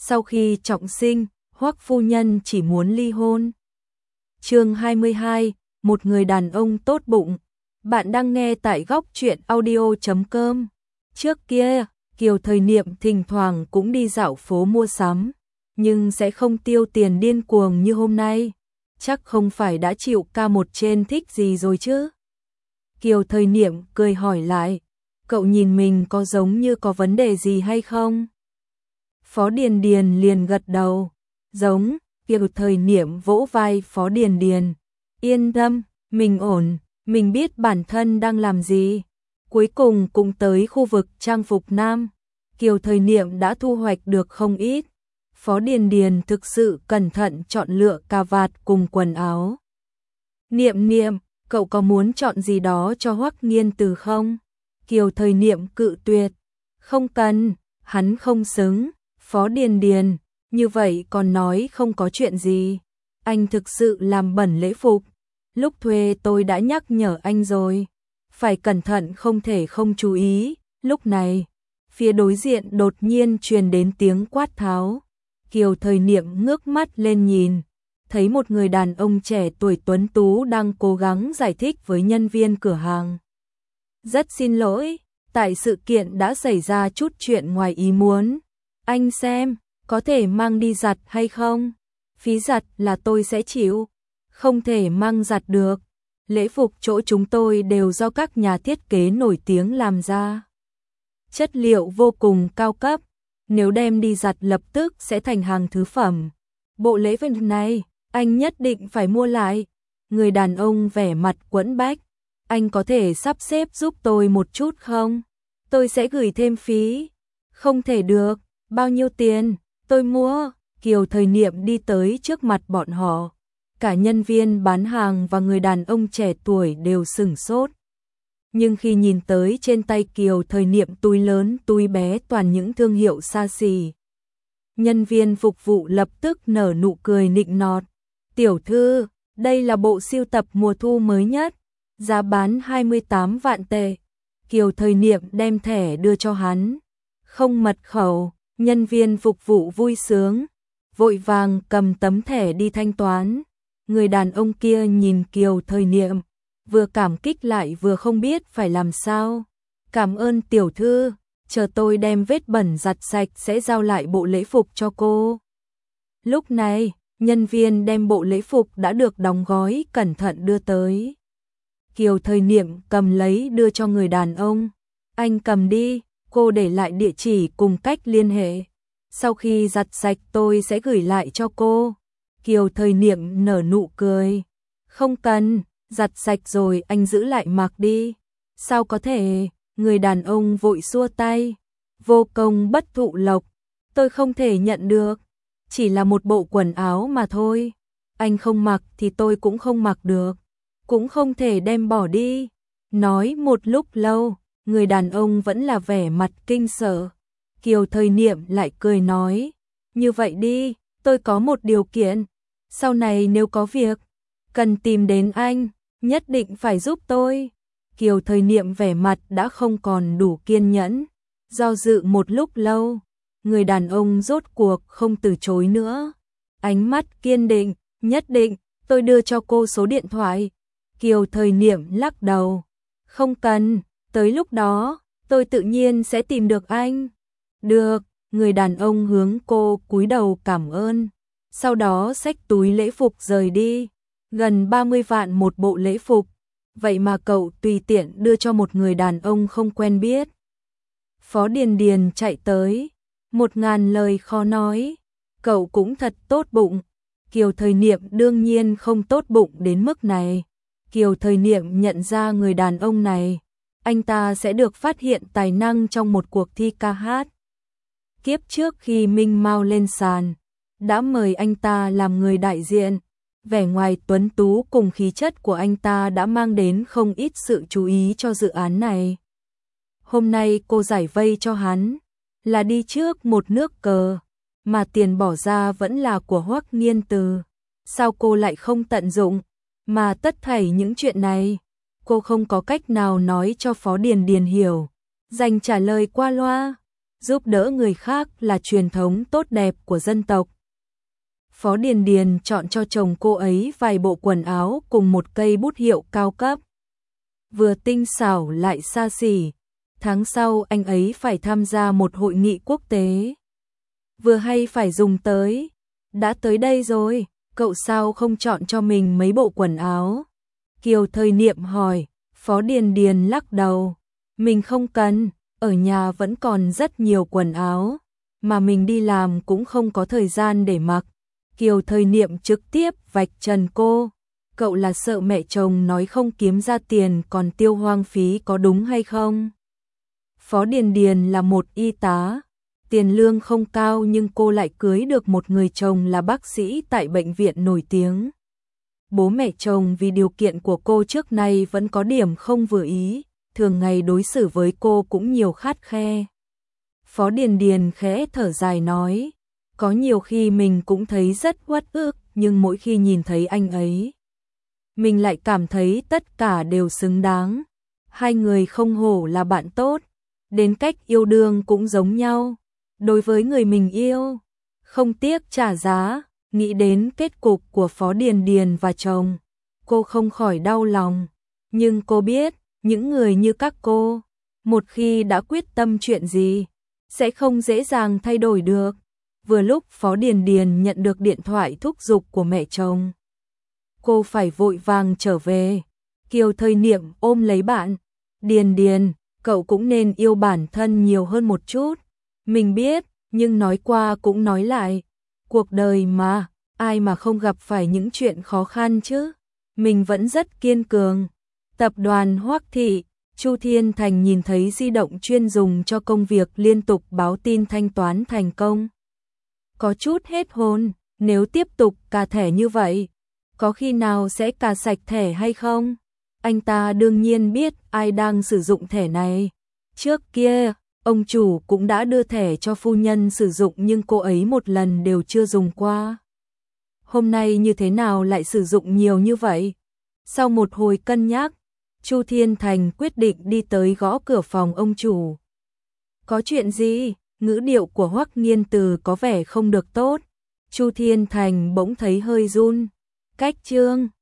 Sau khi trọng sinh, Hoắc phu nhân chỉ muốn ly hôn. Chương 22, một người đàn ông tốt bụng. Bạn đang nghe tại góc truyện audio.com. Trước kia, Kiều Thời Niệm thỉnh thoảng cũng đi dạo phố mua sắm, nhưng sẽ không tiêu tiền điên cuồng như hôm nay. Chắc không phải đã chịu ca một trên thích gì rồi chứ? Kiều Thời Niệm cười hỏi lại, cậu nhìn mình có giống như có vấn đề gì hay không? Phó Điền Điền liền gật đầu, giống. Kiều Thời Niệm vỗ vai Phó Điền Điền, yên tâm, mình ổn, mình biết bản thân đang làm gì. Cuối cùng cũng tới khu vực trang phục nam, Kiều Thời Niệm đã thu hoạch được không ít. Phó Điền Điền thực sự cẩn thận chọn lựa cà vạt cùng quần áo. Niệm Niệm, cậu có muốn chọn gì đó cho Hoắc Nghiên Từ không? Kiều Thời Niệm cự tuyệt, không cần, hắn không xứng. Phó Điền Điền, như vậy còn nói không có chuyện gì. Anh thực sự làm bẩn lễ phục. Lúc thuê tôi đã nhắc nhở anh rồi. Phải cẩn thận không thể không chú ý. Lúc này, phía đối diện đột nhiên truyền đến tiếng quát tháo. Kiều Thời Niệm ngước mắt lên nhìn, thấy một người đàn ông trẻ tuổi tuấn tú đang cố gắng giải thích với nhân viên cửa hàng. Rất xin lỗi, tại sự kiện đã xảy ra chút chuyện ngoài ý muốn. Anh xem, có thể mang đi giặt hay không? Phí giặt là tôi sẽ chịu. Không thể mang giặt được. Lễ phục chỗ chúng tôi đều do các nhà thiết kế nổi tiếng làm ra. Chất liệu vô cùng cao cấp. Nếu đem đi giặt lập tức sẽ thành hàng thứ phẩm. Bộ lễ vật này, anh nhất định phải mua lại. Người đàn ông vẻ mặt quẫn bách. Anh có thể sắp xếp giúp tôi một chút không? Tôi sẽ gửi thêm phí. Không thể được. Bao nhiêu tiền? Tôi mua. Kiều Thời Niệm đi tới trước mặt bọn họ. Cả nhân viên bán hàng và người đàn ông trẻ tuổi đều sửng sốt. Nhưng khi nhìn tới trên tay Kiều Thời Niệm túi lớn túi bé toàn những thương hiệu xa xỉ, nhân viên phục vụ lập tức nở nụ cười nịnh nọt. Tiểu thư, đây là bộ sưu tập mùa thu mới nhất, giá bán 28 vạn tệ. Kiều Thời Niệm đem thẻ đưa cho hắn. Không mật khẩu, nhân viên phục vụ vui sướng, vội vàng cầm tấm thẻ đi thanh toán. Người đàn ông kia nhìn Kiều Thời Niệm, vừa cảm kích lại vừa không biết phải làm sao. Cảm ơn tiểu thư, chờ tôi đem vết bẩn giặt sạch sẽ giao lại bộ lễ phục cho cô. Lúc này, nhân viên đem bộ lễ phục đã được đóng gói cẩn thận đưa tới. Kiều Thời Niệm cầm lấy đưa cho người đàn ông. Anh cầm đi, cô để lại địa chỉ cùng cách liên hệ. Sau khi giặt sạch tôi sẽ gửi lại cho cô. Kiều Thời Niệm nở nụ cười. Không cần, giặt sạch rồi anh giữ lại mặc đi. Sao có thể, người đàn ông vội xua tay. Vô công bất thụ lộc, tôi không thể nhận được. Chỉ là một bộ quần áo mà thôi. Anh không mặc thì tôi cũng không mặc được. Cũng không thể đem bỏ đi. Nói một lúc lâu, người đàn ông vẫn là vẻ mặt kinh sợ. Kiều Thời Niệm lại cười nói, như vậy đi, tôi có một điều kiện. Sau này nếu có việc cần tìm đến anh, nhất định phải giúp tôi. Kiều Thời Niệm vẻ mặt đã không còn đủ kiên nhẫn. Do dự một lúc lâu, người đàn ông rốt cuộc không từ chối nữa. Ánh mắt kiên định, nhất định, tôi đưa cho cô số điện thoại. Kiều Thời Niệm lắc đầu. Không cần, tới lúc đó, tôi tự nhiên sẽ tìm được anh. Được, người đàn ông hướng cô cúi đầu cảm ơn. Sau đó xách túi lễ phục rời đi. Gần 30 vạn một bộ lễ phục. Vậy mà cậu tùy tiện đưa cho một người đàn ông không quen biết. Phó Điền Điền chạy tới. 1000 lời khó nói. Cậu cũng thật tốt bụng. Kiều Thời Niệm đương nhiên không tốt bụng đến mức này. Kiều Thời Niệm nhận ra người đàn ông này. Anh ta sẽ được phát hiện tài năng trong một cuộc thi ca hát. Kiếp trước khi Minh Mao lên sàn, đã mời anh ta làm người đại diện. Vẻ ngoài tuấn tú cùng khí chất của anh ta đã mang đến không ít sự chú ý cho dự án này. Hôm nay cô giải vây cho hắn, là đi trước một nước cờ, mà tiền bỏ ra vẫn là của Hoắc Nghiên Từ. Sao cô lại không tận dụng, mà tất thảy những chuyện này, cô không có cách nào nói cho Phó Điền Điền hiểu, dành trả lời qua loa. giúp đỡ người khác là truyền thống tốt đẹp của dân tộc. Phó Điền Điền chọn cho chồng cô ấy vài bộ quần áo cùng một cây bút hiệu cao cấp. Vừa tinh xảo lại xa xỉ. Tháng sau anh ấy phải tham gia một hội nghị quốc tế. Vừa hay phải dùng tới. Đã tới đây rồi, cậu sao không chọn cho mình mấy bộ quần áo? Kiều Thời Niệm hỏi. Phó Điền Điền lắc đầu. Mình không cần, ở nhà vẫn còn rất nhiều quần áo, mà mình đi làm cũng không có thời gian để mặc. Kiều Thời Niệm trực tiếp vạch trần cô. Cậu là sợ mẹ chồng nói không kiếm ra tiền còn tiêu hoang phí có đúng hay không? Phó Điền Điền là một y tá, tiền lương không cao nhưng cô lại cưới được một người chồng là bác sĩ tại bệnh viện nổi tiếng. Bố mẹ chồng vì điều kiện của cô trước nay vẫn có điểm không vừa ý, thường ngày đối xử với cô cũng nhiều khắt khe. Phó Điền Điền khẽ thở dài nói, có nhiều khi mình cũng thấy rất uất ức, nhưng mỗi khi nhìn thấy anh ấy, mình lại cảm thấy tất cả đều xứng đáng. Hai người không hổ là bạn tốt, đến cách yêu đương cũng giống nhau. Đối với người mình yêu, không tiếc trả giá. Nghĩ đến kết cục của Phó Điền Điền và chồng, cô không khỏi đau lòng. Nhưng cô biết, những người như các cô, một khi đã quyết tâm chuyện gì, sẽ không dễ dàng thay đổi được. Vừa lúc Phó Điền Điền nhận được điện thoại thúc giục của mẹ chồng. Cô phải vội vàng trở về. Kiều Thời Niệm ôm lấy bạn. Điền Điền, cậu cũng nên yêu bản thân nhiều hơn một chút. Mình biết, nhưng nói qua cũng nói lại. Cuộc đời mà, ai mà không gặp phải những chuyện khó khăn chứ. Mình vẫn rất kiên cường. Tập đoàn Hoắc Thị, Chu Thiên Thành nhìn thấy di động chuyên dùng cho công việc liên tục báo tin thanh toán thành công. Có chút hết hồn, nếu tiếp tục cà thẻ như vậy, có khi nào sẽ cà sạch thẻ hay không? Anh ta đương nhiên biết ai đang sử dụng thẻ này. Trước kia, ông chủ cũng đã đưa thẻ cho phu nhân sử dụng nhưng cô ấy một lần đều chưa dùng qua. Hôm nay như thế nào lại sử dụng nhiều như vậy? Sau một hồi cân nhắc, Chu Thiên Thành quyết định đi tới gõ cửa phòng ông chủ. Có chuyện gì? Ngữ điệu của Hoắc Nghiên Từ có vẻ không được tốt. Chu Thiên Thành bỗng thấy hơi run. Cách Trương